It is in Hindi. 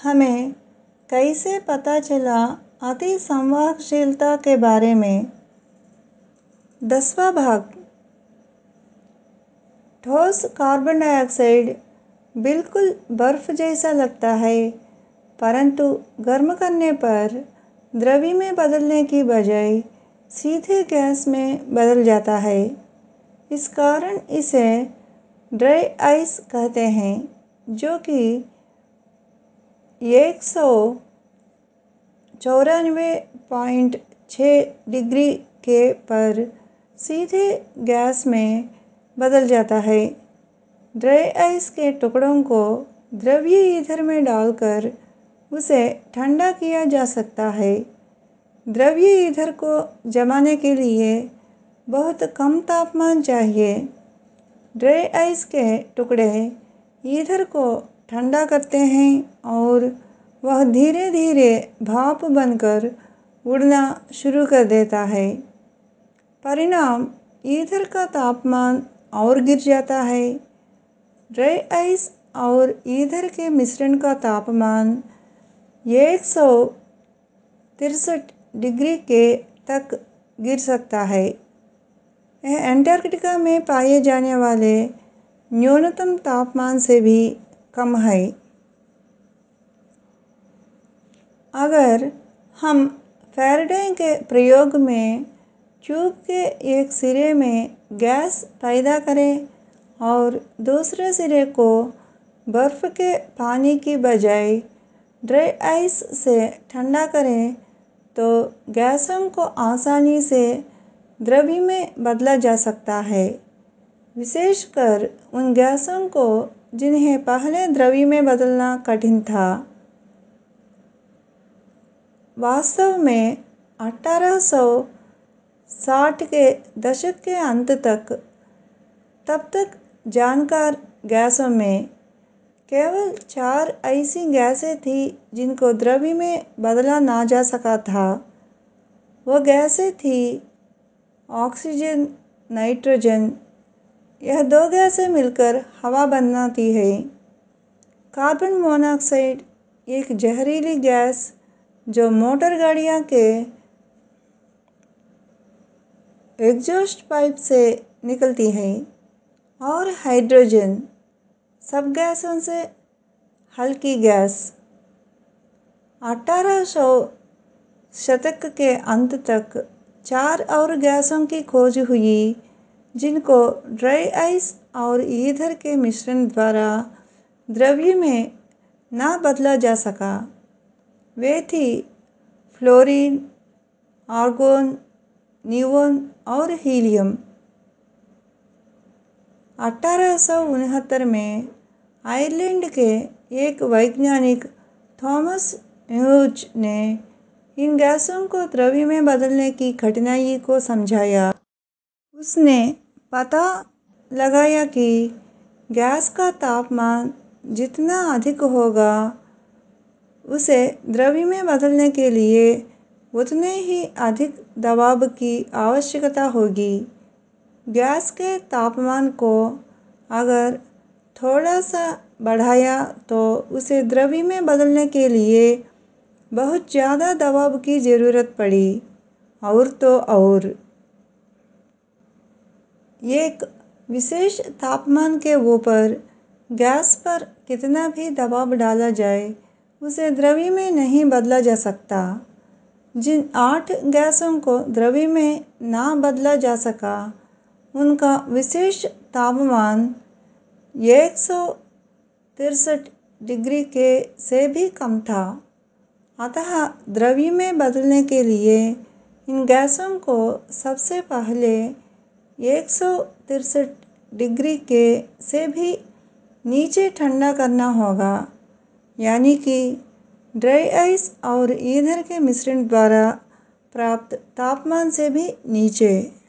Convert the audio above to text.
हमें कैसे पता चला अति संवाहकशीलता के बारे में। 10वां भाग। ठोस कार्बन डाइऑक्साइड बिल्कुल बर्फ जैसा लगता है, परंतु गर्म करने पर द्रव्य में बदलने की बजाय सीधे गैस में बदल जाता है। इस कारण इसे ड्राई आइस कहते हैं, जो कि 194.6 डिग्री के पर सीधे गैस में बदल जाता है। ड्राई आइस के टुकड़ों को द्रवीय ईंधन में डालकर उसे ठंडा किया जा सकता है। द्रवीय ईंधन को जमाने के लिए बहुत कम तापमान चाहिए। ड्राई आइस के टुकड़े ईंधन को ठंडा करते हैं और वह धीरे धीरे भाप बनकर उड़ना शुरू कर देता है। परिणाम ईंधन का तापमान और गिर जाता है। ड्राई आइस और ईंधन के मिश्रण का तापमान 163 डिग्री के तक गिर सकता है। यह अंटार्कटिका में पाए जाने वाले न्यूनतम तापमान से भी कम है। अगर हम फैराडे के प्रयोग में ट्यूब के एक सिरे में गैस पैदा करें और दूसरे सिरे को बर्फ के पानी की बजाय ड्राई आइस से ठंडा करें, तो गैसों को आसानी से द्रव्य में बदला जा सकता है, विशेषकर उन गैसों को जिन्हें पहले द्रव्य में बदलना कठिन था। वास्तव में 1860 के दशक के अंत तक तब तक जानकार गैसों में केवल 4 ऐसी गैसें थीं जिनको द्रव्य में बदला ना जा सका था। वो गैसें थीं ऑक्सीजन, नाइट्रोजन। यह 2 गैसें मिलकर हवा बनाती हैं। कार्बन मोनोऑक्साइड एक जहरीली गैस जो मोटर गाड़ियों के एग्जॉस्ट पाइप से निकलती है, और हाइड्रोजन सब गैसों से हल्की गैस। 1800 शतक के अंत तक 4 और गैसों की खोज हुई जिनको ड्राई आइस और ईंधन के मिश्रण द्वारा द्रव्य में ना बदला जा सका। वे थी फ्लोरीन, आर्गोन, नियोन और हीलियम। 1869 में आयरलैंड के एक वैज्ञानिक थॉमस ह्यूज ने इन गैसों को द्रव्य में बदलने की कठिनाई को समझाया। उसने पता लगाया कि गैस का तापमान जितना अधिक होगा, उसे द्रव्य में बदलने के लिए उतने ही अधिक दबाव की आवश्यकता होगी। गैस के तापमान को अगर थोड़ा सा बढ़ाया तो उसे द्रव्य में बदलने के लिए बहुत ज़्यादा दबाव की ज़रूरत पड़ी। और तो और एक विशेष तापमान के ऊपर गैस पर कितना भी दबाव डाला जाए, उसे द्रव्य में नहीं बदला जा सकता। जिन 8 गैसों को द्रव्य में ना बदला जा सका, उनका विशेष तापमान 163 डिग्री के से भी कम था। अतः द्रव्य में बदलने के लिए इन गैसों को सबसे पहले 163 डिग्री के से भी नीचे ठंडा करना होगा, यानी कि ड्राई आइस और ईंधन के मिश्रण द्वारा प्राप्त तापमान से भी नीचे।